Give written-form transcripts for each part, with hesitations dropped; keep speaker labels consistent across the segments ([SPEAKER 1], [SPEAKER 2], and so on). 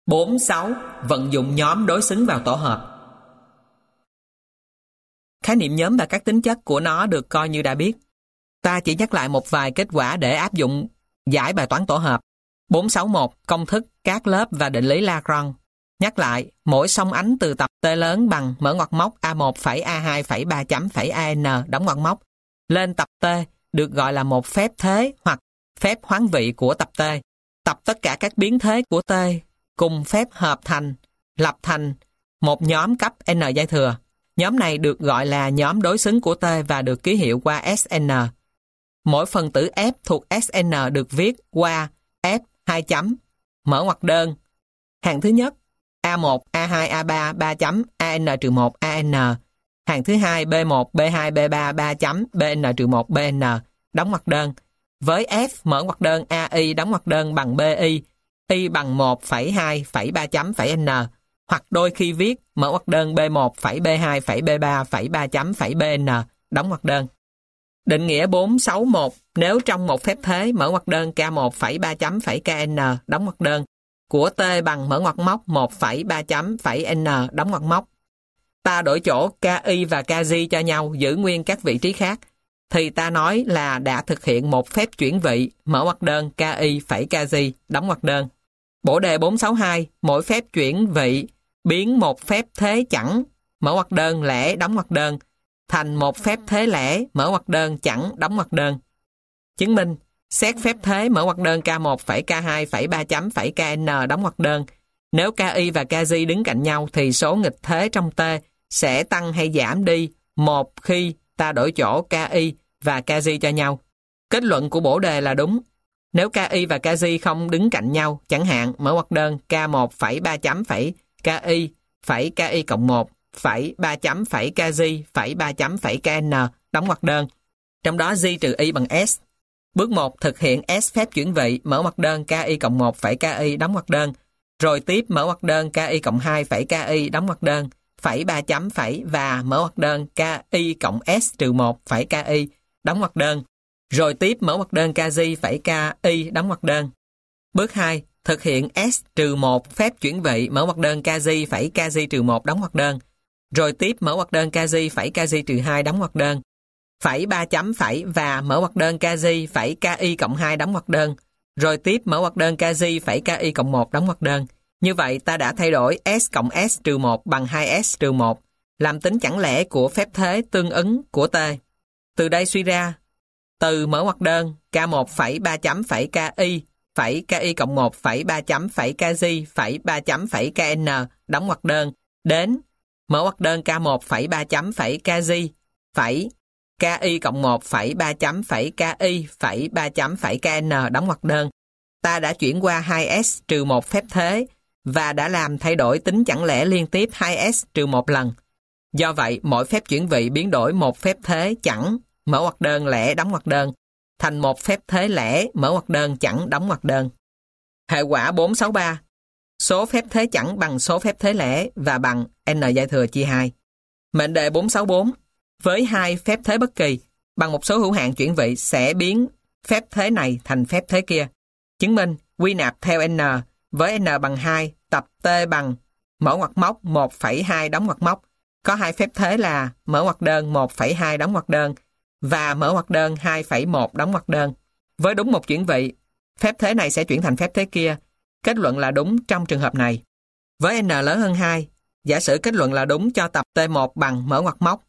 [SPEAKER 1] 4.6. Vận dụng nhóm đối xứng vào tổ hợp. Khái niệm nhóm và các tính chất của nó được coi như đã biết. Ta chỉ nhắc lại một vài kết quả để áp dụng giải bài toán tổ hợp. 4.6.1. Công thức, các lớp và định lý Lagrange. Nhắc lại, mỗi song ánh từ tập T lớn bằng mở ngoặc móc A1 phẩy A2 phẩy 3 chấm phẩy AN đóng ngoặc móc lên tập T được gọi là một phép thế hoặc phép hoán vị của tập T. Tập tất cả các biến thế của T cùng phép hợp thành, lập thành một nhóm cấp N giai thừa. Nhóm này được gọi là nhóm đối xứng của T và được ký hiệu qua SN. Mỗi phần tử F thuộc SN được viết qua F 2 chấm, mở ngoặc đơn. Hàng thứ nhất, A1, A2, A3, 3 chấm, AN-1, AN. Hàng thứ hai, B1, B2, B3, 3 chấm, BN-1, BN, đóng ngoặc đơn. Với F mở ngoặc đơn AI đóng ngoặc đơn bằng BI, Y bằng 1,2,3 chấm phẩy N, hoặc đôi khi viết mở ngoặc đơn B1 phẩy B2 phẩy B3 phẩy 3 chấm phẩy BN, đóng ngoặc đơn. Định nghĩa 461, nếu trong một phép thế mở ngoặc đơn K1 phẩy 3 chấm phẩy KN, đóng ngoặc đơn, của T bằng mở ngoặc móc 1,3 chấm phẩy N, đóng ngoặc móc. Ta đổi chỗ KI và KJ cho nhau giữ nguyên các vị trí khác, thì ta nói là đã thực hiện một phép chuyển vị mở ngoặc đơn KI phẩy KJ, đóng ngoặc đơn. Bổ đề 462, mỗi phép chuyển vị biến một phép thế chẵn mở ngoặc đơn lẻ đóng ngoặc đơn thành một phép thế lẻ mở ngoặc đơn chẵn đóng ngoặc đơn. Chứng minh, xét phép thế mở ngoặc đơn K1 phẩy K2 phẩy 3 chấm phẩy KN đóng ngoặc đơn. Nếu KI và KJ đứng cạnh nhau thì số nghịch thế trong T sẽ tăng hay giảm đi một khi ta đổi chỗ KI và KJ cho nhau. Kết luận của bổ đề là đúng. Nếu KI và KJ không đứng cạnh nhau, chẳng hạn mở ngoặc đơn K1 phẩy 3 chấm phẩy KI phẩy KI cộng 1 phẩy 3 chấm phẩy KJ phẩy 3 chấm phẩy KN đóng ngoặc đơn. Trong đó J trừ Y bằng S. Bước 1 thực hiện S phép chuyển vị mở ngoặc đơn KI cộng 1 phẩy KI đóng ngoặc đơn. Rồi tiếp mở ngoặc đơn KI cộng 2 phẩy KI đóng ngoặc đơn phẩy 3 chấm phẩy và mở ngoặc đơn KI cộng S trừ 1 phẩy KI đóng ngoặc đơn. Rồi tiếp mở ngoặc đơn KJ phẩy KI đóng ngoặc đơn. Bước 2 thực hiện S trừ 1 phép chuyển vị mở ngoặc đơn KJ phẩy KJ trừ 1 đóng ngoặc đơn. Rồi tiếp mở ngoặc đơn KJ phẩy KJ trừ 2 đóng ngoặc đơn. Phẩy 3 chấm phẩy và mở ngoặc đơn KJ phẩy KI cộng 2 đóng ngoặc đơn. Rồi tiếp mở ngoặc đơn KJ phẩy KI cộng 1 đóng ngoặc đơn. Như vậy ta đã thay đổi S cộng S trừ 1 bằng 2S trừ 1, làm tính chẳng lẽ của phép thế tương ứng của T. Từ đây suy ra, từ mở ngoặc đơn K1 phẩy 3 chấm phẩy KI cộng 1 phẩy 3 chấm phẩy KJ phẩy 3 chấm phẩy KN đóng ngoặc đơn đến mở ngoặc đơn K1 phẩy 3 chấm phẩy KJ phẩy KI cộng 1 phẩy 3 chấm phẩy KI phẩy 3 chấm phẩy KN đóng ngoặc đơn. Ta đã chuyển qua 2S trừ 1 phép thế và đã làm thay đổi tính chẳng lẽ liên tiếp 2S trừ 1 lần. Do vậy, mỗi phép chuyển vị biến đổi một phép thế chẵn mở ngoặc đơn lẻ đóng ngoặc đơn thành một phép thế lẻ mở ngoặc đơn chẵn đóng ngoặc đơn. Hệ quả 463. Số phép thế chẵn bằng số phép thế lẻ và bằng n giai thừa chia 2. Mệnh đề 464. Với hai phép thế bất kỳ, bằng một số hữu hạn chuyển vị sẽ biến phép thế này thành phép thế kia. Chứng minh, quy nạp theo n với n bằng 2, tập T bằng mở ngoặc móc 1,2 đóng ngoặc móc. Có hai phép thế là mở ngoặc đơn 1,2 đóng ngoặc đơn và mở ngoặc đơn 2,1 đóng ngoặc đơn. Với đúng một chuyển vị, phép thế này sẽ chuyển thành phép thế kia. Kết luận là đúng trong trường hợp này. Với n lớn hơn 2, giả sử kết luận là đúng cho tập T1 bằng mở ngoặc móc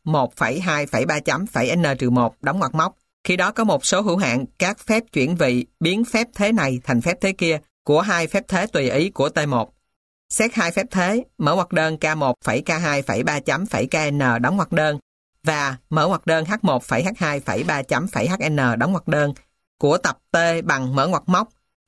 [SPEAKER 1] 1,2,3 chấm phẩy n trừ 1 đóng ngoặc móc. Khi đó có một số hữu hạn các phép chuyển vị biến phép thế này thành phép thế kia của hai phép thế tùy ý của T1. Xét hai phép thế, mở ngoặc đơn K1 phẩy K2 phẩy 3 chấm phẩy KN đóng ngoặc đơn và mở ngoặc đơn H1 phẩy H2 phẩy 3 chấm phẩy HN đóng ngoặc đơn của tập T bằng mở ngoặc móc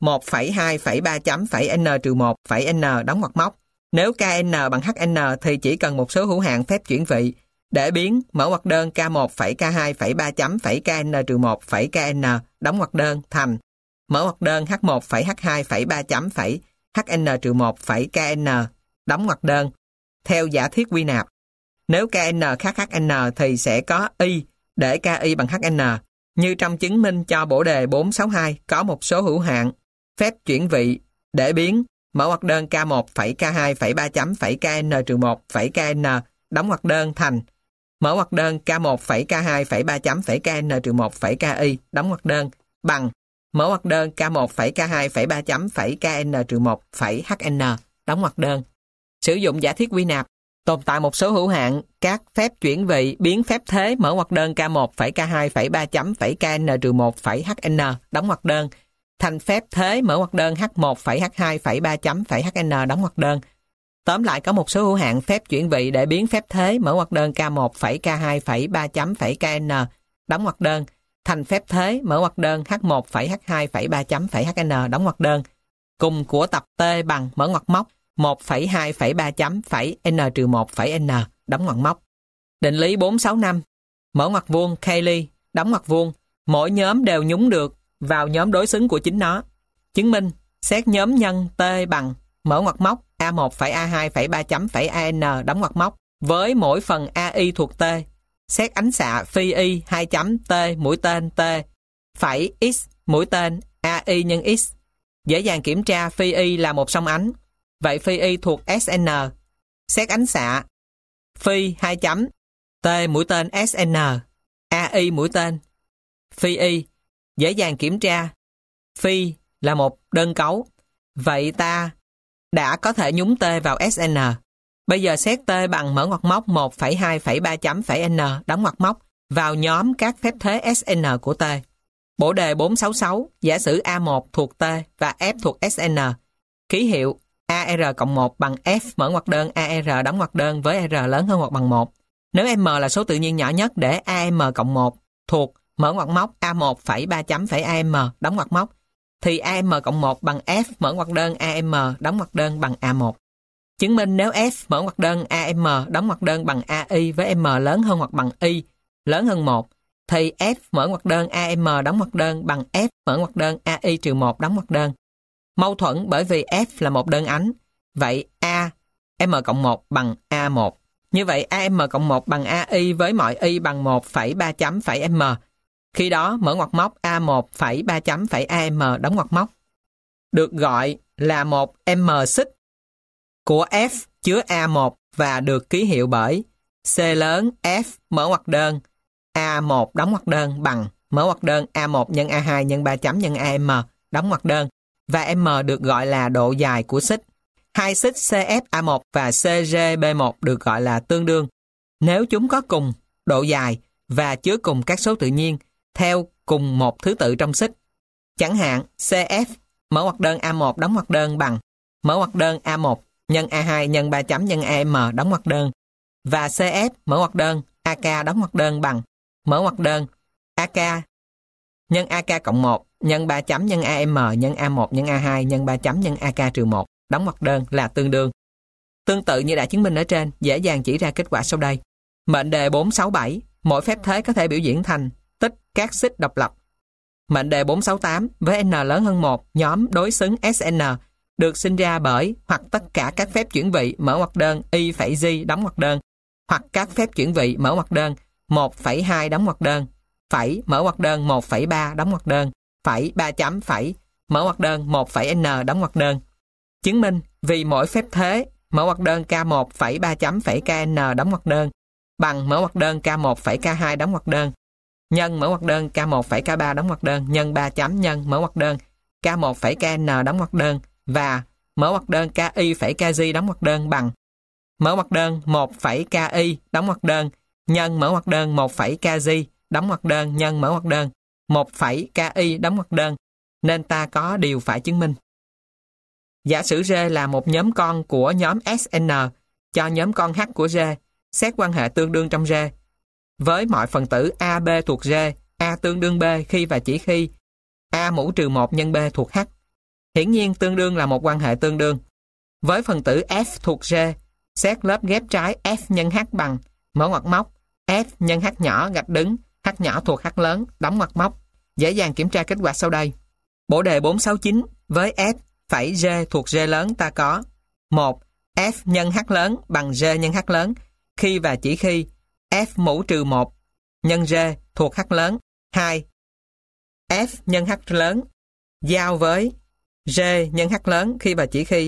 [SPEAKER 1] 1,2 phẩy 3 chấm phẩy n trừ 1 phẩy n đóng ngoặc móc. Nếu KN bằng HN thì chỉ cần một số hữu hạn phép chuyển vị để biến mở ngoặc đơn K1 phẩy K2 phẩy 3 chấm phẩy KN trừ 1 phẩy KN đóng ngoặc đơn thành mở ngoặc đơn H1 phẩy H2 phẩy 3 chấm phẩy HN trừ 1 phẩy KN đóng ngoặc đơn theo giả thiết quy nạp. Nếu KN khác HN thì sẽ có Y để KI bằng HN. Như trong chứng minh cho bổ đề 462 có một số hữu hạn phép chuyển vị để biến mở ngoặc đơn K1 phẩy K2 phẩy 3 chấm phẩy KN trừ 1 phẩy KN đóng ngoặc đơn thành mở ngoặc đơn K1 phẩy K2 phẩy 3 chấm phẩy KN trừ 1 phẩy KI đóng ngoặc đơn bằng mở ngoặc đơn K1 phẩy K2 phẩy 3 chấm phẩy KN trừ 1 phẩy HN đóng ngoặc đơn. Sử dụng giả thiết quy nạp. Tồn tại một số hữu hạn các phép chuyển vị biến phép thế mở ngoặc đơn K1 phẩy K2 phẩy 3 chấm phẩy KN trừ 1 phẩy HN đóng ngoặc đơn thành phép thế mở ngoặc đơn H1 phẩy H2 phẩy 3 chấm phẩy HN đóng ngoặc đơn. Tóm lại có một số hữu hạn phép chuyển vị để biến phép thế mở ngoặc đơn K1 phẩy K2 phẩy 3 chấm phẩy KN đóng ngoặc đơn thành phép thế mở ngoặc đơn H1 phẩy H2 phẩy 3 chấm phẩy HN đóng ngoặc đơn. Cùng của tập T bằng mở ngoặc móc 1 phẩy 2 phẩy 3 chấm phẩy N trừ 1 phẩy N đóng ngoặc móc. Định lý 465 mở ngoặc vuông Cayley đóng ngoặc vuông, mỗi nhóm đều nhúng được vào nhóm đối xứng của chính nó. Chứng minh xét nhóm nhân T bằng mở ngoặc móc A1 phẩy A2 phẩy 3 chấm phẩy AN đóng ngoặc móc với mỗi phần AI thuộc T. Xét ánh xạ phi Y 2 chấm T mũi tên T phẩy X mũi tên AI nhân X. Dễ dàng kiểm tra phi Y là một song ánh. Vậy phi Y thuộc SN. Xét ánh xạ phi 2 chấm T mũi tên SN AI mũi tên phi Y. Dễ dàng kiểm tra phi là một đơn cấu. Vậy ta đã có thể nhúng T vào SN. Bây giờ xét T bằng mở ngoặc móc 1 phẩy 2 phẩy 3 chấm phẩy N đóng ngoặc móc vào nhóm các phép thế SN của T. Bổ đề 466 giả sử A1 thuộc T và F thuộc SN. Ký hiệu AR cộng 1 bằng F mở ngoặc đơn AR đóng ngoặc đơn với R lớn hơn hoặc bằng 1. Nếu M là số tự nhiên nhỏ nhất để AM cộng 1 thuộc mở ngoặc móc A1 phẩy 3 chấm phẩy AM đóng ngoặc móc thì AM cộng 1 bằng F mở ngoặc đơn AM đóng ngoặc đơn bằng A1. Chứng minh nếu F mở ngoặc đơn AM đóng ngoặc đơn bằng AI với M lớn hơn hoặc bằng Y lớn hơn 1 thì F mở ngoặc đơn AM đóng ngoặc đơn bằng F mở ngoặc đơn AI trừ 1 đóng ngoặc đơn. Mâu thuẫn bởi vì F là một đơn ánh. Vậy A M cộng 1 bằng A1. Như vậy AM cộng 1 bằng AI với mọi Y bằng 1 phẩy 3 chấm phẩy M. Khi đó mở ngoặc móc A1 phẩy 3 chấm phẩy AM đóng ngoặc móc được gọi là một M xích của F chứa A1 và được ký hiệu bởi C lớn F mở ngoặc đơn A1 đóng ngoặc đơn bằng mở ngoặc đơn A1 nhân A2 nhân 3 chấm nhân AM đóng ngoặc đơn và M được gọi là độ dài của xích. Hai xích CFA1 và CGB1 được gọi là tương đương nếu chúng có cùng độ dài và chứa cùng các số tự nhiên theo cùng một thứ tự trong xích. Chẳng hạn CF mở ngoặc đơn A1 đóng ngoặc đơn bằng mở ngoặc đơn A1 nhân A2 nhân 3 chấm nhân AM đóng ngoặc đơn và CF mở ngoặc đơn AK đóng ngoặc đơn bằng mở ngoặc đơn AK nhân AK cộng 1 nhân 3 chấm nhân AM nhân A1 nhân A2 nhân 3 chấm nhân AK trừ 1 đóng ngoặc đơn là tương đương. Tương tự như đã chứng minh ở trên, dễ dàng chỉ ra kết quả sau đây. Mệnh đề 467, mỗi phép thế có thể biểu diễn thành tích các xích độc lập. Mệnh đề 468, với N lớn hơn 1, nhóm đối xứng SN được sinh ra bởi hoặc tất cả các phép chuyển vị mở ngoặc đơn Y phẩy G đóng ngoặc đơn hoặc các phép chuyển vị mở ngoặc đơn 1,2 đóng ngoặc đơn phẩy mở ngoặc đơn 1,3 đóng ngoặc đơn phẩy 3 chấm phẩy mở ngoặc đơn 1,n đóng ngoặc đơn. Chứng minh vì mỗi phép thế mở ngoặc đơn K1 phẩy 3 chấm phẩy KN đóng ngoặc đơn bằng mở ngoặc đơn K1 phẩy K2 đóng ngoặc đơn nhân mở ngoặc đơn K1 phẩy K3 đóng ngoặc đơn nhân 3 chấm nhân mở ngoặc đơn K1 phẩy KN đóng ngoặc đơn và mở ngoặc đơn KI phẩy KG đóng ngoặc đơn bằng mở ngoặc đơn 1 phẩy KI đóng ngoặc đơn nhân mở ngoặc đơn 1 phẩy KG đóng ngoặc đơn nhân mở ngoặc đơn 1 phẩy KI đóng ngoặc đơn, nên ta có điều phải chứng minh. Giả sử G là một nhóm con của nhóm SN cho nhóm con H của G, xét quan hệ tương đương trong G. Với mọi phần tử AB thuộc G, A tương đương B khi và chỉ khi A mũ trừ 1 nhân B thuộc H. Hiển nhiên tương đương là một quan hệ tương đương. Với phần tử F thuộc G, xét lớp ghép trái F nhân H bằng mở ngoặc móc F nhân H nhỏ gạch đứng H nhỏ thuộc H lớn đóng ngoặc móc. Dễ dàng kiểm tra kết quả sau đây. Bổ đề 469 với F phẩy G thuộc G lớn ta có 1. F nhân H lớn bằng G nhân H lớn khi và chỉ khi F mũ trừ 1 nhân G thuộc H lớn. 2. F nhân H lớn giao với G nhân H lớn khi và chỉ khi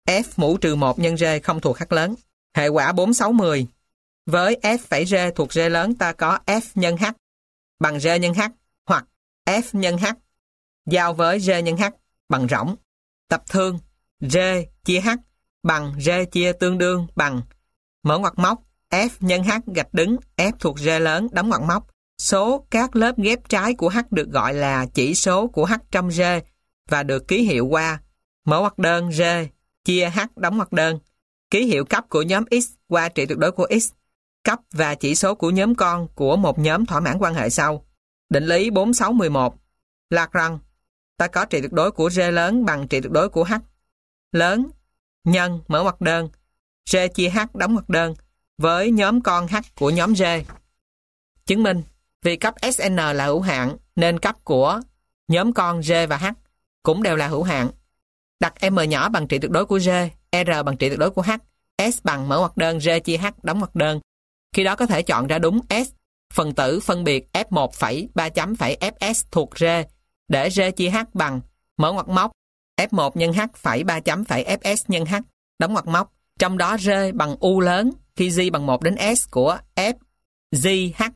[SPEAKER 1] F mũ trừ 1 nhân G không thuộc H lớn. Hệ quả 4, 6, 10. Với F phẩy G thuộc G lớn ta có F nhân H bằng G nhân H hoặc F nhân H giao với G nhân H bằng rỗng. Tập thương G chia H bằng G chia tương đương bằng mở ngoặc móc F nhân H gạch đứng F thuộc G lớn đóng ngoặc móc. Số các lớp ghép trái của H được gọi là chỉ số của H trong G và được ký hiệu qua mở ngoặc đơn G chia H đóng ngoặc đơn. Ký hiệu cấp của nhóm X qua trị tuyệt đối của X. Cấp và chỉ số của nhóm con của một nhóm thỏa mãn quan hệ sau. Định lý 4, 6, 11. Lagrange. Ta có trị tuyệt đối của G lớn bằng trị tuyệt đối của H lớn nhân mở ngoặc đơn G chia H đóng ngoặc đơn với nhóm con H của nhóm G. Chứng minh vì cấp Sn là hữu hạn nên cấp của nhóm con G và H cũng đều là hữu hạn. Đặt M nhỏ bằng trị tuyệt đối của G, R bằng trị tuyệt đối của H, S bằng mở ngoặc đơn G chia H đóng ngoặc đơn. Khi đó có thể chọn ra đúng S phần tử phân biệt F1 phẩy 3 chấm phẩy Fs thuộc G để G chia H bằng mở ngoặc móc F1 nhân H phẩy 3 chấm phẩy Fs nhân H đóng ngoặc móc. Trong đó G bằng U lớn khi G bằng 1 đến S của F GH.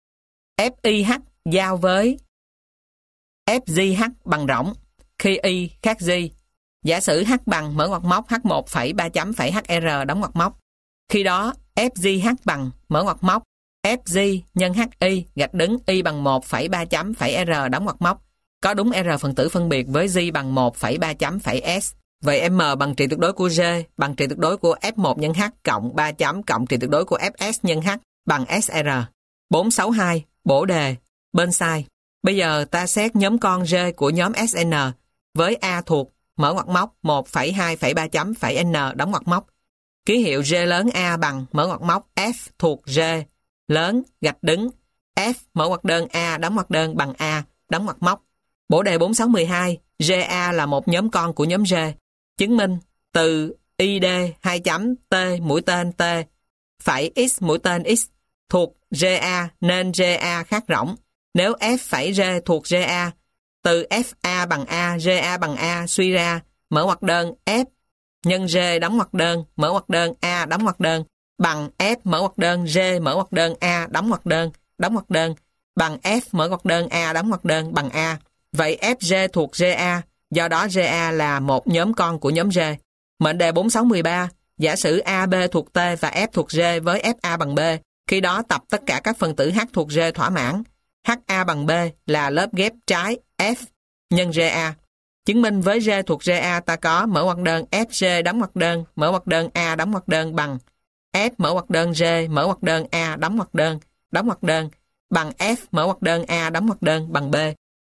[SPEAKER 1] FIH giao với FGH bằng rỗng khi Y khác G. Giả sử H bằng mở ngoặc móc H1 phẩy 3 chấm phẩy HR đóng ngoặc móc. Khi đó FGH bằng mở ngoặc móc FG nhân HI gạch đứng Y bằng 1 phẩy 3 chấm phẩy R đóng ngoặc móc. Có đúng R phần tử phân biệt với G bằng 1 phẩy 3 chấm phẩy S. Vậy M bằng trị tuyệt đối của G bằng trị tuyệt đối của F1 nhân H cộng 3 chấm cộng trị tuyệt đối của Fs nhân H bằng SR. 462. Bổ đề. Bên sai. Bây giờ ta xét nhóm con G của nhóm SN với A thuộc mở ngoặc móc 1 phẩy 2 phẩy 3 chấm phẩy N đóng ngoặc móc. Ký hiệu G lớn A bằng mở ngoặc móc F thuộc G lớn gạch đứng F mở ngoặc đơn A đóng ngoặc đơn bằng A đóng ngoặc móc. Bổ đề 4612 GA là một nhóm con của nhóm G. Chứng minh từ ID 2 chấm T mũi tên T phẩy X mũi tên X thuộc GA nên GA khác rỗng. Nếu F phẩy G thuộc GA, từ FA bằng A, GA bằng A suy ra mở ngoặc đơn F nhân G đóng ngoặc đơn, mở ngoặc đơn A đóng ngoặc đơn bằng F mở ngoặc đơn G mở ngoặc đơn A đóng ngoặc đơn bằng F mở ngoặc đơn A đóng ngoặc đơn bằng A. Vậy FG thuộc GA, do đó GA là một nhóm con của nhóm G. Mệnh đề 4613, giả sử AB thuộc T và F thuộc G với FA bằng B. Khi đó tập tất cả các phần tử H thuộc G thỏa mãn. HA bằng B là lớp ghép trái F nhân GA. Chứng minh với G thuộc GA ta có mở ngoặc đơn FG đóng ngoặc đơn, mở ngoặc đơn A đóng ngoặc đơn bằng F mở ngoặc đơn G, mở ngoặc đơn A đóng ngoặc đơn bằng F mở ngoặc đơn A đóng ngoặc đơn bằng B.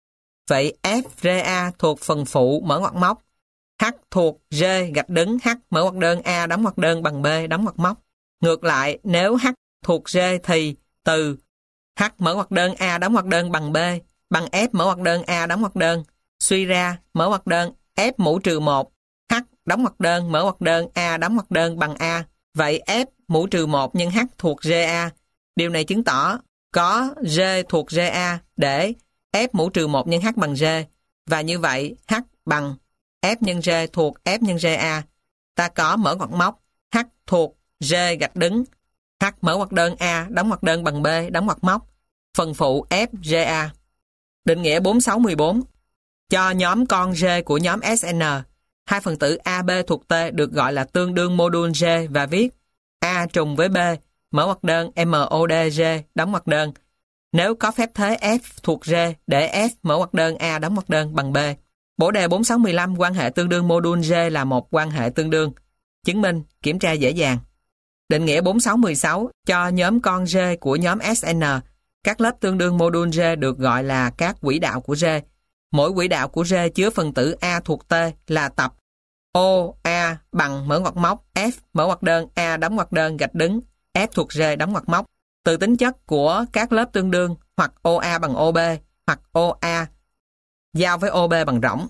[SPEAKER 1] Vậy FGA thuộc phần phụ mở ngoặc móc, H thuộc G gạch đứng H mở ngoặc đơn A đóng ngoặc đơn bằng B đóng ngoặc móc. Ngược lại, nếu H thuộc G thì từ H mở ngoặc đơn A đóng ngoặc đơn bằng B bằng F mở ngoặc đơn A đóng ngoặc đơn suy ra mở ngoặc đơn F mũ trừ 1 H đóng ngoặc đơn mở ngoặc đơn A đóng ngoặc đơn bằng A. Vậy F mũ trừ 1 nhân H thuộc GA. Điều này chứng tỏ có G thuộc GA để F mũ trừ 1 nhân H bằng G. Và như vậy H bằng F nhân G thuộc F nhân GA. Ta có mở ngoặc móc H thuộc G gạch đứng H mở ngoặc đơn A đóng ngoặc đơn bằng B đóng ngoặc móc. Phần phụ FGA. Định nghĩa 4614. Cho nhóm con G của nhóm SN, hai phần tử AB thuộc T được gọi là tương đương mô đun G và viết A trùng với B, mở ngoặc đơn MODG đóng ngoặc đơn. Nếu có phép thế F thuộc G để F mở ngoặc đơn A đóng ngoặc đơn bằng B. Bổ đề 4615 quan hệ tương đương mô đun G là một quan hệ tương đương. Chứng minh, kiểm tra dễ dàng. Định nghĩa 4616 cho nhóm con G của nhóm SN, các lớp tương đương mô đun G được gọi là các quỹ đạo của G. Mỗi quỹ đạo của G chứa phần tử A thuộc T là tập OA bằng mở ngoặc móc F mở ngoặc đơn A đóng ngoặc đơn gạch đứng F thuộc G đóng ngoặc móc. Từ tính chất của các lớp tương đương hoặc OA bằng OB hoặc OA giao với OB bằng rỗng.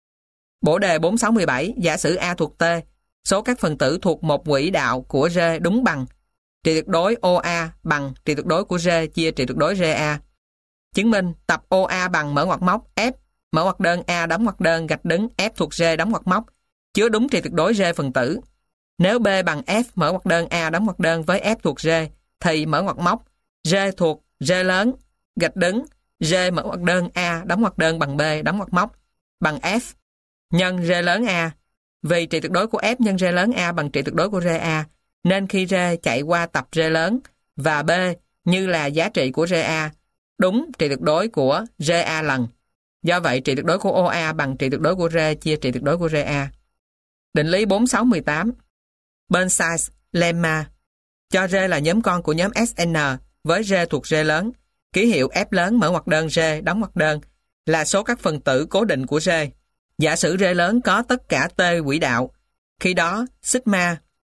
[SPEAKER 1] Bổ đề 4617 giả sử A thuộc T, số các phần tử thuộc một quỹ đạo của G đúng bằng trị tuyệt đối OA bằng trị tuyệt đối của G chia trị tuyệt đối GA. Chứng minh tập OA bằng mở ngoặc móc F mở ngoặc đơn A đóng ngoặc đơn gạch đứng F thuộc G đóng ngoặc móc. chứa đúng trị tuyệt đối R phần tử. Nếu B bằng F mở ngoặc đơn A đóng ngoặc đơn với F thuộc R, thì mở ngoặc móc R thuộc R lớn gạch đứng R mở ngoặc đơn A đóng ngoặc đơn bằng B đóng ngoặc móc bằng F nhân R lớn A. Vì trị tuyệt đối của F nhân R lớn A bằng trị tuyệt đối của RA, nên khi R chạy qua tập R lớn và B như là giá trị của RA, đúng trị tuyệt đối của RA lần. Do vậy, trị tuyệt đối của OA bằng trị tuyệt đối của R chia trị tuyệt đối của RA. Định lý 4618. Burnside's lemma. Cho R là nhóm con của nhóm SN với R thuộc R lớn. Ký hiệu F lớn mở ngoặc đơn R đóng ngoặc đơn là số các phần tử cố định của R. Giả sử R lớn có tất cả T quỹ đạo. Khi đó, sigma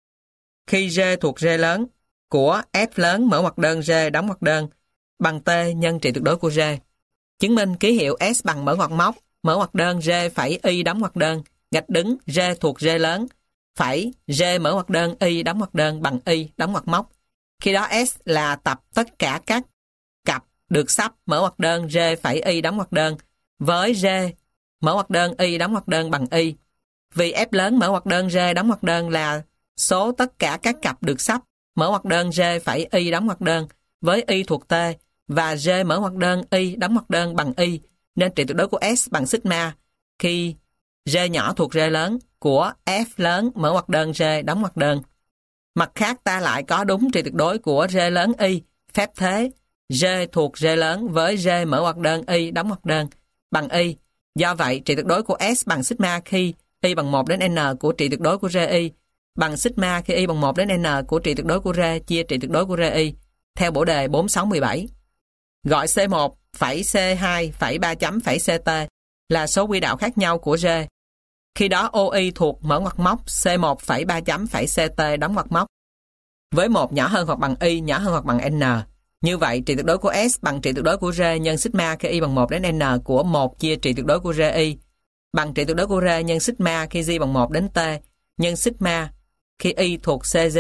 [SPEAKER 1] khi R thuộc R lớn của F lớn mở ngoặc đơn R đóng ngoặc đơn bằng T nhân trị tuyệt đối của R. Chứng minh ký hiệu S bằng mở ngoặc móc, mở ngoặc đơn R phẩy Y đóng ngoặc đơn, gạch đứng R thuộc R lớn, phẩy R mở ngoặc đơn Y đóng ngoặc đơn bằng Y đóng ngoặc móc. Khi đó S là tập tất cả các cặp được sắp mở ngoặc đơn R phẩy Y đóng ngoặc đơn với R mở ngoặc đơn Y đóng ngoặc đơn bằng Y. Vì F lớn mở ngoặc đơn R đóng ngoặc đơn là số tất cả các cặp được sắp mở ngoặc đơn R phẩy Y đóng ngoặc đơn với Y thuộc T và R mở ngoặc đơn Y đóng ngoặc đơn bằng Y, nên trị tuyệt đối của S bằng sigma khi R nhỏ thuộc R lớn của F lớn mở ngoặc đơn R đóng ngoặc đơn. Mặt khác ta lại có đúng trị tuyệt đối của R lớn Y, phép thế R thuộc R lớn với R mở ngoặc đơn Y đóng ngoặc đơn bằng Y. Do vậy, trị tuyệt đối của S bằng sigma khi Y bằng 1 đến N của trị tuyệt đối của RI bằng sigma khi Y bằng 1 đến N của trị tuyệt đối của R chia trị tuyệt đối của RI theo bổ đề 4617. Gọi C1 phẩy C2 phẩy 3 chấm phẩy CT là số quỹ đạo khác nhau của R. Khi đó OI thuộc mở ngoặc móc C1 phẩy 3 chấm phẩy CT đóng ngoặc móc với 1 nhỏ hơn hoặc bằng Y nhỏ hơn hoặc bằng N. Như vậy, trị tuyệt đối của S bằng trị tuyệt đối của R nhân sigma khi Y bằng 1 đến N của 1 chia trị tuyệt đối của RI bằng trị tuyệt đối của R nhân sigma khi G bằng 1 đến T nhân sigma khi Y thuộc CG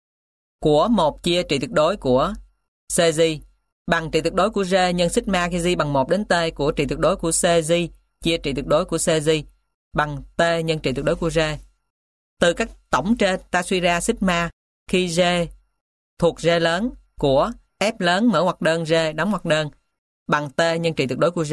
[SPEAKER 1] của 1 chia trị tuyệt đối của CG bằng trị tuyệt đối của R nhân sigma khi G bằng 1 đến T của trị tuyệt đối của CG chia trị tuyệt đối của CG bằng T nhân trị tuyệt đối của R. Từ các tổng trên ta suy ra sigma khi R thuộc R lớn của F lớn mở ngoặc đơn R đóng ngoặc đơn bằng T nhân trị tuyệt đối của R.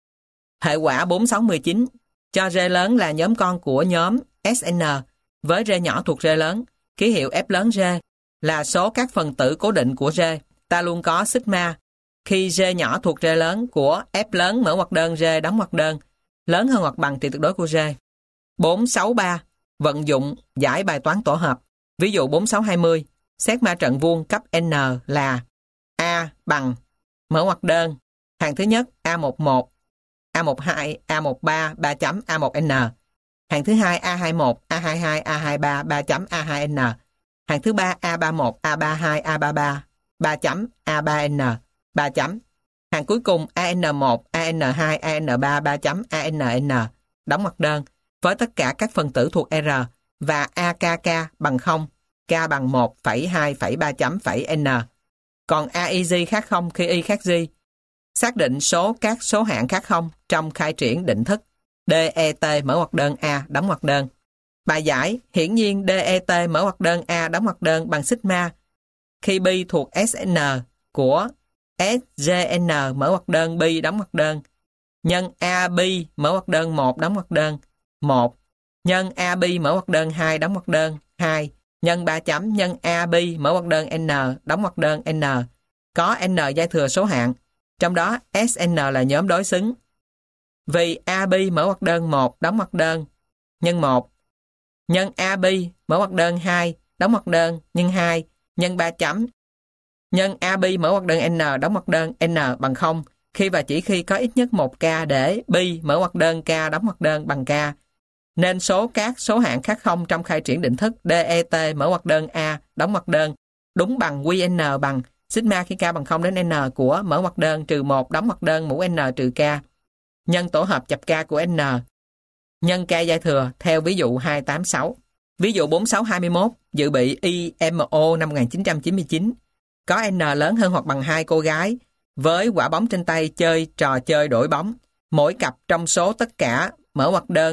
[SPEAKER 1] Hệ quả 4619 cho R lớn là nhóm con của nhóm SN với R nhỏ thuộc R lớn. Ký hiệu F lớn R là số các phần tử cố định của R. Ta luôn có sigma khi R nhỏ thuộc R lớn của F lớn mở ngoặc đơn R đóng ngoặc đơn lớn hơn hoặc bằng trị tuyệt đối của R. 463. Vận dụng giải bài toán tổ hợp. Ví dụ 4620. Xét ma trận vuông cấp N là A bằng mở ngoặc đơn hàng thứ nhất A11, A12, A13, 3 chấm A1N. Hàng thứ hai A21, A22, A23, 3 chấm A2N. Hàng thứ ba A31, A32, A33, 3 chấm A3N, 3 chấm. Hàng cuối cùng AN1, AN2, AN3, 3 chấm ANN, đóng ngoặc đơn với tất cả các phần tử thuộc R và AKK bằng 0, K bằng 1, 2, 3 chấm, N. Còn AIG khác 0 khi Y khác G. Xác định số các số hạng khác 0 trong khai triển định thức DET mở ngoặc đơn A đóng ngoặc đơn. Bài giải hiển nhiên DET mở ngoặc đơn A đóng ngoặc đơn bằng sigma khi bi thuộc SN của SGN mở ngoặc đơn bi đóng ngoặc đơn nhân AB mở ngoặc đơn 1 đóng ngoặc đơn 1 nhân AB mở ngoặc đơn 2 đóng ngoặc đơn 2 nhân 3 chấm nhân AB mở ngoặc đơn N đóng ngoặc đơn N có N giai thừa số hạng, trong đó SN là nhóm đối xứng. Vì AB mở ngoặc đơn 1 đóng ngoặc đơn nhân 1 nhân AB mở ngoặc đơn 2 đóng ngoặc đơn nhân 2 nhân 3 chấm nhân AB mở ngoặc đơn N đóng ngoặc đơn N bằng 0 khi và chỉ khi có ít nhất một K để bi mở ngoặc đơn K đóng ngoặc đơn bằng K. Nên số các số hạng khác 0 trong khai triển định thức DET mở ngoặc đơn A đóng ngoặc đơn đúng bằng QN bằng sigma khi K bằng 0 đến N của mở ngoặc đơn trừ 1 đóng ngoặc đơn mũ N trừ K nhân tổ hợp chập K của N nhân K giai thừa theo ví dụ 286. Ví dụ 4621 dự bị IMO năm 1999 có N lớn hơn hoặc bằng 2 cô gái với quả bóng trên tay chơi trò chơi đổi bóng. Mỗi cặp trong số tất cả mở ngoặc đơn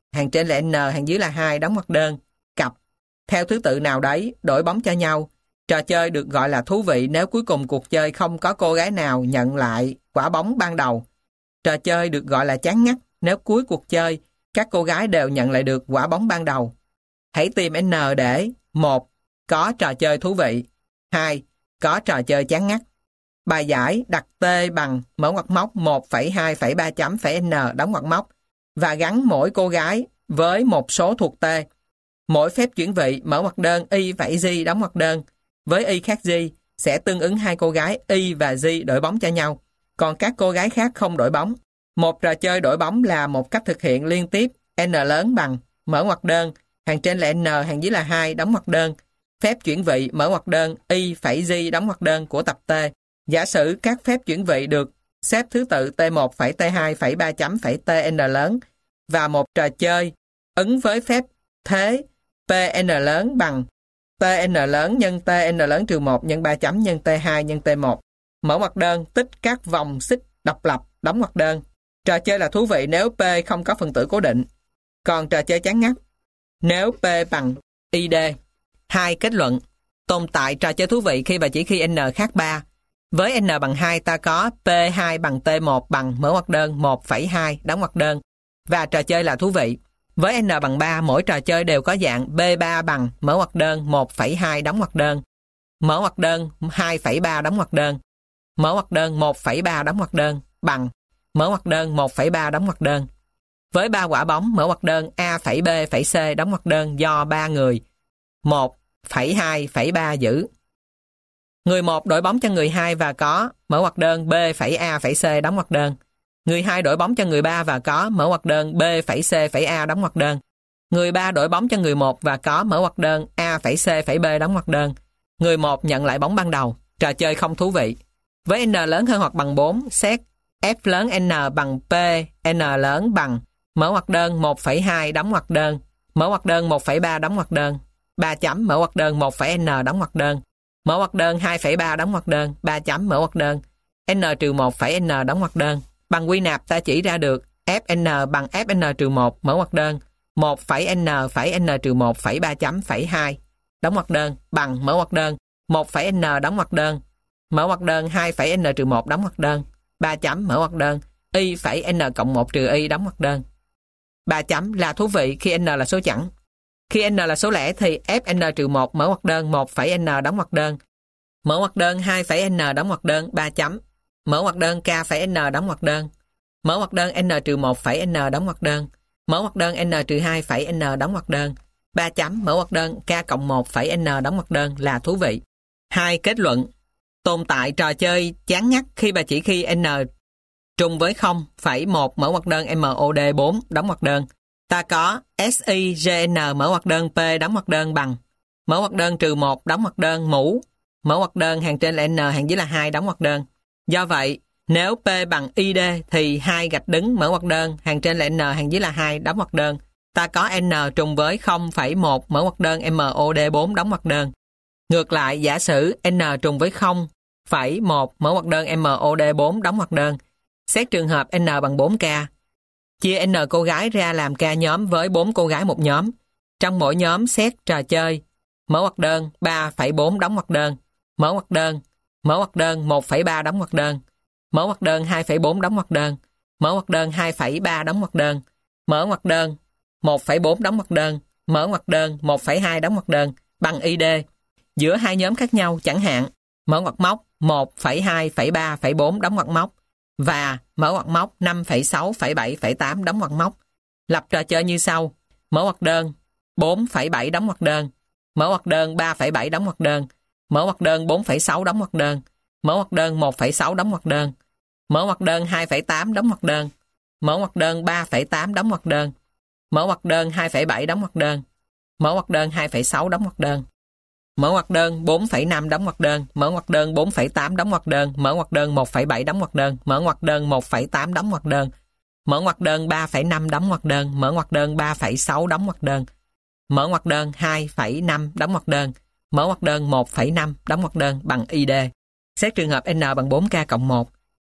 [SPEAKER 1] hàng trên là N, hàng dưới là 2, đóng ngoặc đơn, cặp. Theo thứ tự nào đấy, đổi bóng cho nhau. Trò chơi được gọi là thú vị nếu cuối cùng cuộc chơi không có cô gái nào nhận lại quả bóng ban đầu. Trò chơi được gọi là chán ngắt nếu cuối cuộc chơi các cô gái đều nhận lại được quả bóng ban đầu. Hãy tìm N để 1. Có trò chơi thú vị. 2. Có trò chơi chán ngắt. Bài giải đặt T bằng mở ngoặc móc 1,2,3 chấm phẩy N đóng ngoặc móc và gắn mỗi cô gái với một số thuộc T. Mỗi phép chuyển vị mở ngoặc đơn Y phẩy G đóng ngoặc đơn với Y khác G sẽ tương ứng hai cô gái Y và G đổi bóng cho nhau, còn các cô gái khác không đổi bóng. Một trò chơi đổi bóng là một cách thực hiện liên tiếp N lớn bằng mở ngoặc đơn, hàng trên là N, hàng dưới là 2, đóng ngoặc đơn. Phép chuyển vị mở ngoặc đơn Y phẩy G đóng ngoặc đơn của tập T. Giả sử các phép chuyển vị được xếp thứ tự T1 phẩy T2 phẩy 3 chấm phẩy TN lớn và một trò chơi ứng với phép thế PN lớn bằng TN lớn nhân TN lớn trừ 1 nhân 3 chấm nhân T2 nhân T1. Mở ngoặc đơn tích các vòng xích độc lập, đóng ngoặc đơn. Trò chơi là thú vị nếu P không có phần tử cố định. Còn trò chơi chán ngắt nếu P bằng ID. 2. Kết luận. Tồn tại trò chơi thú vị khi và chỉ khi N khác 3. Với N bằng 2 ta có P2 bằng T1 bằng mở ngoặc đơn 1,2 đóng ngoặc đơn và trò chơi là thú vị. Với N bằng 3 mỗi trò chơi đều có dạng B3 bằng mở ngoặc đơn 1,2 đóng ngoặc đơn, mở ngoặc đơn 2,3 đóng ngoặc đơn, mở ngoặc đơn 1,3 đóng ngoặc đơn bằng mở ngoặc đơn 1,3 đóng ngoặc đơn. Với 3 quả bóng mở ngoặc đơn A phẩy B phẩy C đóng ngoặc đơn do 3 người 1,2,3 giữ. Người 1 đổi bóng cho người 2 và có mở ngoặc đơn B phẩy A phẩy C đóng ngoặc đơn. Người 2 đổi bóng cho người 3 và có mở ngoặc đơn B phẩy C phẩy A đóng ngoặc đơn. Người 3 đổi bóng cho người 1 và có mở ngoặc đơn A phẩy C phẩy B đóng ngoặc đơn. Người 1 nhận lại bóng ban đầu. Trò chơi không thú vị. Với N lớn hơn hoặc bằng 4, xét F lớn N bằng P, N lớn bằng mở ngoặc đơn 1,2 đóng ngoặc đơn, mở ngoặc đơn 1,3 đóng ngoặc đơn, 3 chấm mở ngoặc đơn 1,N đóng ngoặc đơn, mở ngoặc đơn 2,3 đóng ngoặc đơn, 3 chấm mở ngoặc đơn, N trừ 1,N đóng ngoặc đơn. Bằng quy nạp ta chỉ ra được Fn bằng Fn trừ 1 mở ngoặc đơn 1,N phẩy N trừ 1 phẩy 3 chấm phẩy 2 đóng ngoặc đơn bằng mở ngoặc đơn 1,N đóng ngoặc đơn, mở ngoặc đơn 2,N trừ 1 đóng ngoặc đơn, 3 chấm mở ngoặc đơn Y phẩy N cộng 1 trừ Y đóng ngoặc đơn. 3 chấm là thú vị khi N là số chẵn. Khi N là số lẻ thì Fn trừ 1 mở ngoặc đơn 1,N đóng ngoặc đơn, mở ngoặc đơn 2,N đóng ngoặc đơn 3 chấm, mở ngoặc đơn K phẩy N đóng ngoặc đơn, mở ngoặc đơn N trừ 1 phẩy N đóng ngoặc đơn, mở ngoặc đơn N trừ 2 phẩy N đóng ngoặc đơn, 3 chấm mở ngoặc đơn K cộng 1 phẩy N đóng ngoặc đơn là thú vị. 2. Kết luận. Tồn tại trò chơi chán ngắt khi và chỉ khi N trùng với 0,1 mở ngoặc đơn MOD 4 đóng ngoặc đơn. Ta có SIGN mở ngoặc đơn P đóng ngoặc đơn bằng mở ngoặc đơn trừ 1 đóng ngoặc đơn mũ, mở ngoặc đơn hàng trên là N, hàng dưới là 2 đóng ngoặc đơn. Do vậy, nếu P bằng ID thì 2 gạch đứng mở ngoặc đơn, hàng trên là N, hàng dưới là 2 đóng ngoặc đơn. Ta có N trùng với 0,1 mở ngoặc đơn MOD 4 đóng ngoặc đơn. Ngược lại, giả sử N trùng với 0,1 mở ngoặc đơn MOD 4 đóng ngoặc đơn. Xét trường hợp N bằng 4K. Chia N cô gái ra làm K nhóm với 4 cô gái một nhóm. Trong mỗi nhóm xét trò chơi mở ngoặc đơn 3,4 đóng ngoặc đơn, mở ngoặc đơn 1,3 đóng ngoặc đơn, mở ngoặc đơn 2,4 đóng ngoặc đơn, mở ngoặc đơn 2,3 đóng ngoặc đơn, mở ngoặc đơn 1,4 đóng ngoặc đơn, mở ngoặc đơn 1,2 đóng ngoặc đơn bằng ID. Giữa hai nhóm khác nhau chẳng hạn mở ngoặc móc 1,2,3,4 đóng ngoặc móc và mở ngoặc móc 5,6,7,8 đóng ngoặc móc. Lập trò chơi như sau: mở ngoặc đơn 4,7 đóng ngoặc đơn, mở ngoặc đơn 3,7 đóng ngoặc đơn, mở ngoặc đơn 4,6 đóng ngoặc đơn, mở ngoặc đơn 1,6 đóng ngoặc đơn, mở ngoặc đơn 2,8 đóng ngoặc đơn, mở ngoặc đơn 3,8 đóng ngoặc đơn, mở ngoặc đơn 2,7 đóng ngoặc đơn, mở ngoặc đơn 2,6 đóng ngoặc đơn, mở ngoặc đơn 4,5 đóng ngoặc đơn, mở ngoặc đơn 4,8 đóng ngoặc đơn, mở ngoặc đơn 1,7 đóng ngoặc đơn, mở ngoặc đơn 1,8 đóng ngoặc đơn, mở ngoặc đơn 3,5 đóng ngoặc đơn, mở ngoặc đơn 3,6 đóng ngoặc đơn, mở ngoặc đơn 2,5 đóng ngoặc đơn, mở ngoặc đơn 1,5 đóng ngoặc đơn bằng ID. Xét trường hợp N bằng 4K cộng 1.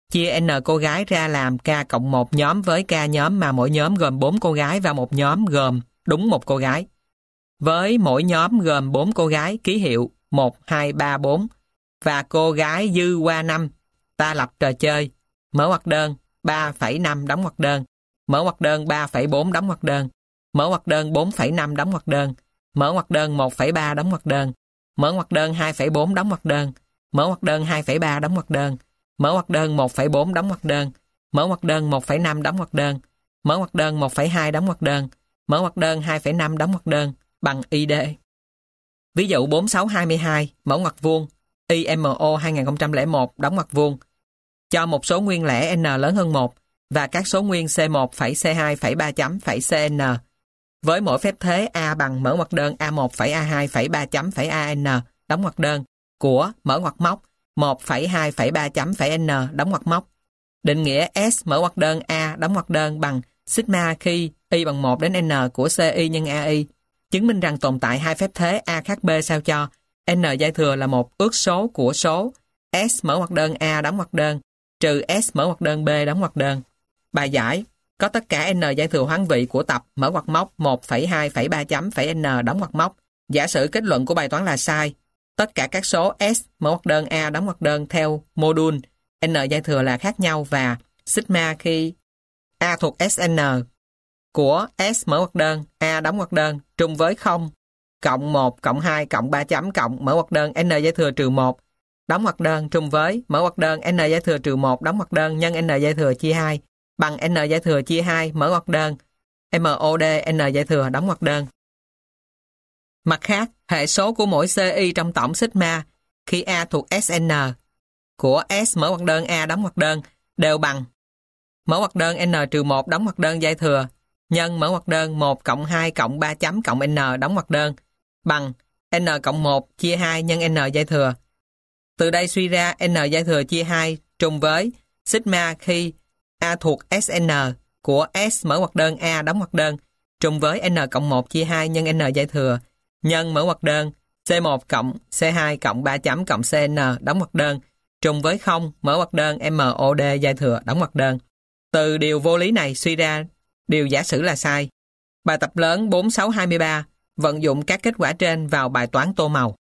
[SPEAKER 1] Chia n cô gái ra làm k cộng 1 nhóm với k nhóm mà mỗi nhóm gồm 4 cô gái và một nhóm gồm đúng một cô gái. Với mỗi nhóm gồm 4 cô gái, ký hiệu 1, 2, 3, 4 và cô gái dư qua 5, ta lập trò chơi. Mở ngoặc đơn 3,5 đóng ngoặc đơn. Mở ngoặc đơn 3,4 đóng ngoặc đơn. Mở ngoặc đơn 4,5 đóng ngoặc đơn. Mở ngoặc đơn 1,3 đóng ngoặc đơn. Mở ngoặc đơn 2,4 đóng ngoặc đơn. Mở ngoặc đơn 2,3 đóng ngoặc đơn. Mở ngoặc đơn 1,4 đóng ngoặc đơn. Mở ngoặc đơn 1,5 đóng ngoặc đơn. Mở ngoặc đơn 1,2 đóng ngoặc đơn. Mở ngoặc đơn 2,5 đóng ngoặc đơn bằng ID. Ví dụ 4622, mở ngoặc vuông, IMO 2001 đóng ngoặc vuông. Cho một số nguyên lẻ n lớn hơn 1 và các số nguyên C1 phẩy C2 phẩy 3 chấm phẩy CN. Với mỗi phép thế A bằng mở ngoặc đơn A1 phẩy A2 phẩy 3 chấm phẩy AN đóng ngoặc đơn của mở ngoặc móc 1,2 phẩy 3 chấm phẩy N đóng ngoặc móc. Định nghĩa S mở ngoặc đơn A đóng ngoặc đơn bằng sigma khi Y bằng 1 đến N của CI nhân AI. Chứng minh rằng tồn tại hai phép thế A khác B sao cho N giai thừa là một ước số của số S mở ngoặc đơn A đóng ngoặc đơn trừ S mở ngoặc đơn B đóng ngoặc đơn. Bài giải có tất cả N giai thừa hoán vị của tập mở ngoặc móc 1,2 phẩy 3 chấm phẩy N đóng ngoặc móc. Giả sử kết luận của bài toán là sai. Tất cả các số S mở ngoặc đơn A đóng ngoặc đơn theo mô-đun N giai thừa là khác nhau và sigma khi A thuộc SN của S mở ngoặc đơn A đóng ngoặc đơn trùng với 0 cộng 1 cộng 2 cộng 3 chấm cộng mở ngoặc đơn N giai thừa trừ 1 đóng ngoặc đơn trùng với mở ngoặc đơn N giai thừa trừ 1 đóng ngoặc đơn nhân N giai thừa chia 2 bằng N giai thừa chia 2 mở ngoặc đơn MOD N giai thừa đóng ngoặc đơn. Mặt khác, hệ số của mỗi CI trong tổng sigma khi A thuộc SN của S mở ngoặc đơn A đóng ngoặc đơn đều bằng mở ngoặc đơn N trừ 1 đóng ngoặc đơn giai thừa nhân mở ngoặc đơn 1 cộng 2 cộng 3 chấm cộng N đóng ngoặc đơn bằng N cộng 1 chia 2 nhân N giai thừa. Từ đây suy ra N giai thừa chia 2 trùng với sigma khi A thuộc SN của S mở ngoặc đơn A đóng ngoặc đơn trùng với N cộng 1 chia 2 nhân N giai thừa nhân mở ngoặc đơn C1 cộng C2 cộng 3 chấm cộng CN đóng ngoặc đơn trùng với 0 mở ngoặc đơn MOD giai thừa đóng ngoặc đơn. Từ điều vô lý này suy ra điều giả sử là sai. Bài tập lớn 4623 vận dụng các kết quả trên vào bài toán tô màu.